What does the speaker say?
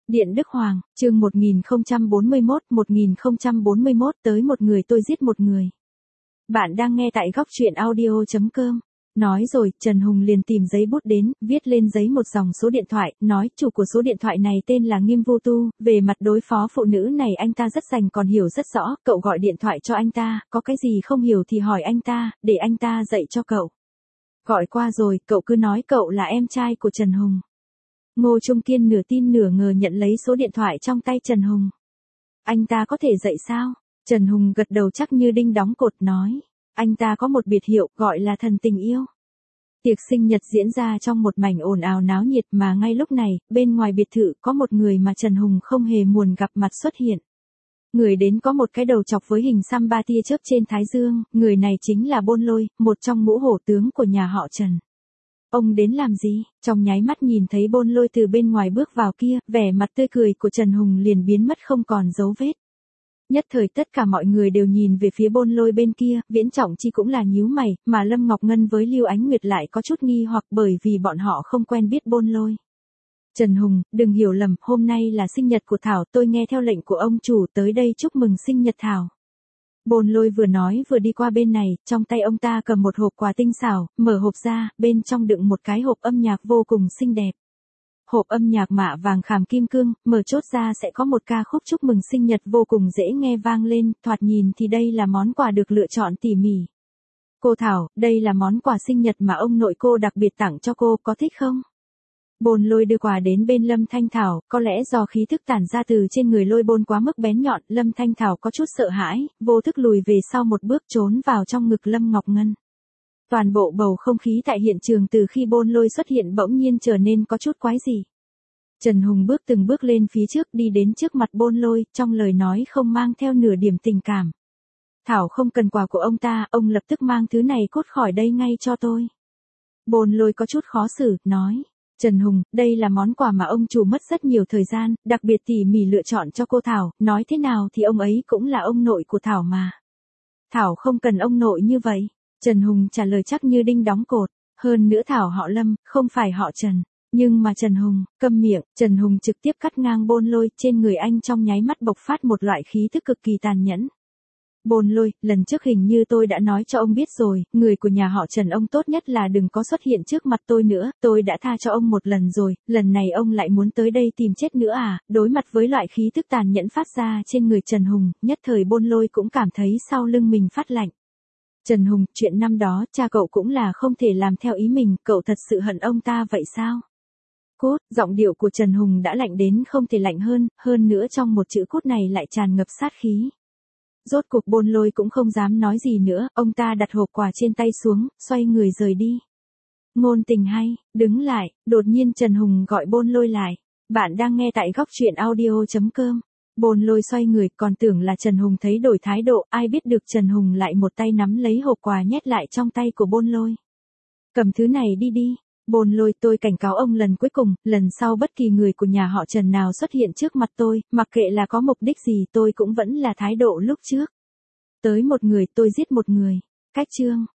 Điện Đức Hoàng, chương 1041 tới một người tôi giết một người. Bạn đang nghe tại góc truyện audio.com. Nói rồi, Trần Hùng liền tìm giấy bút đến, viết lên giấy một dòng số điện thoại, nói chủ của số điện thoại này tên là Nghiêm Vô Tu, về mặt đối phó phụ nữ này anh ta rất rành còn hiểu rất rõ, cậu gọi điện thoại cho anh ta, có cái gì không hiểu thì hỏi anh ta, để anh ta dạy cho cậu. Gọi qua rồi, cậu cứ nói cậu là em trai của Trần Hùng. Ngô Trung Kiên nửa tin nửa ngờ nhận lấy số điện thoại trong tay Trần Hùng. Anh ta có thể dạy sao? Trần Hùng gật đầu chắc như đinh đóng cột nói. Anh ta có một biệt hiệu gọi là thần tình yêu. Tiệc sinh nhật diễn ra trong một mảnh ồn ào náo nhiệt mà ngay lúc này, bên ngoài biệt thự có một người mà Trần Hùng không hề muốn gặp mặt xuất hiện. Người đến có một cái đầu chọc với hình xăm ba tia chớp trên thái dương, người này chính là Bôn Lôi, một trong ngũ hổ tướng của nhà họ Trần. Ông đến làm gì? Trong nháy mắt nhìn thấy Bôn Lôi từ bên ngoài bước vào kia, vẻ mặt tươi cười của Trần Hùng liền biến mất không còn dấu vết. Nhất thời tất cả mọi người đều nhìn về phía Bôn Lôi bên kia, Viễn Trọng Chi cũng là nhíu mày, mà Lâm Ngọc Ngân với Lưu Ánh Nguyệt lại có chút nghi hoặc bởi vì bọn họ không quen biết Bôn Lôi. Trần Hùng, đừng hiểu lầm, hôm nay là sinh nhật của Thảo, tôi nghe theo lệnh của ông chủ tới đây chúc mừng sinh nhật Thảo. Bôn Lôi vừa nói vừa đi qua bên này, trong tay ông ta cầm một hộp quà tinh xảo, mở hộp ra, bên trong đựng một cái hộp âm nhạc vô cùng xinh đẹp. Hộp âm nhạc mạ vàng khảm kim cương, mở chốt ra sẽ có một ca khúc chúc mừng sinh nhật vô cùng dễ nghe vang lên, thoạt nhìn thì đây là món quà được lựa chọn tỉ mỉ. Cô Thảo, đây là món quà sinh nhật mà ông nội cô đặc biệt tặng cho cô, có thích không? Bôn Lôi đưa quà đến bên Lâm Thanh Thảo, có lẽ do khí thức tản ra từ trên người Lôi Bôn quá mức bén nhọn, Lâm Thanh Thảo có chút sợ hãi, vô thức lùi về sau một bước trốn vào trong ngực Lâm Ngọc Ngân. Toàn bộ bầu không khí tại hiện trường từ khi Bôn Lôi xuất hiện bỗng nhiên trở nên có chút quái dị. Trần Hùng bước từng bước lên phía trước đi đến trước mặt Bôn Lôi, trong lời nói không mang theo nửa điểm tình cảm. Thảo không cần quà của ông ta, ông lập tức mang thứ này cút khỏi đây ngay cho tôi. Bôn Lôi có chút khó xử, nói. Trần Hùng, đây là món quà mà ông chủ mất rất nhiều thời gian, đặc biệt tỉ mỉ lựa chọn cho cô Thảo, nói thế nào thì ông ấy cũng là ông nội của Thảo mà. Thảo không cần ông nội như vậy. Trần Hùng trả lời chắc như đinh đóng cột, hơn nữa Thảo họ Lâm, không phải họ Trần. Nhưng mà Trần Hùng, câm miệng, Trần Hùng trực tiếp cắt ngang Bôn Lôi, trên người anh trong nháy mắt bộc phát một loại khí thức cực kỳ tàn nhẫn. Bôn Lôi, lần trước hình như tôi đã nói cho ông biết rồi, người của nhà họ Trần ông tốt nhất là đừng có xuất hiện trước mặt tôi nữa, tôi đã tha cho ông một lần rồi, lần này ông lại muốn tới đây tìm chết nữa à? Đối mặt với loại khí thức tàn nhẫn phát ra trên người Trần Hùng, nhất thời Bôn Lôi cũng cảm thấy sau lưng mình phát lạnh. Trần Hùng, chuyện năm đó, cha cậu cũng là không thể làm theo ý mình, cậu thật sự hận ông ta vậy sao? Cốt, giọng điệu của Trần Hùng đã lạnh đến không thể lạnh hơn nữa trong một chữ cốt này lại tràn ngập sát khí. Rốt cuộc Bôn Lôi cũng không dám nói gì nữa, ông ta đặt hộp quà trên tay xuống, xoay người rời đi. Ngôn tình hay, đứng lại, đột nhiên Trần Hùng gọi Bôn Lôi lại. Bạn đang nghe tại góc truyện audio.com. Bôn Lôi xoay người còn tưởng là Trần Hùng thấy đổi thái độ, ai biết được Trần Hùng lại một tay nắm lấy hộp quà nhét lại trong tay của Bôn Lôi. Cầm thứ này đi đi. Bôn Lôi, tôi cảnh cáo ông lần cuối cùng, lần sau bất kỳ người của nhà họ Trần nào xuất hiện trước mặt tôi, mặc kệ là có mục đích gì tôi cũng vẫn là thái độ lúc trước. Tới một người tôi giết một người. Cách chương.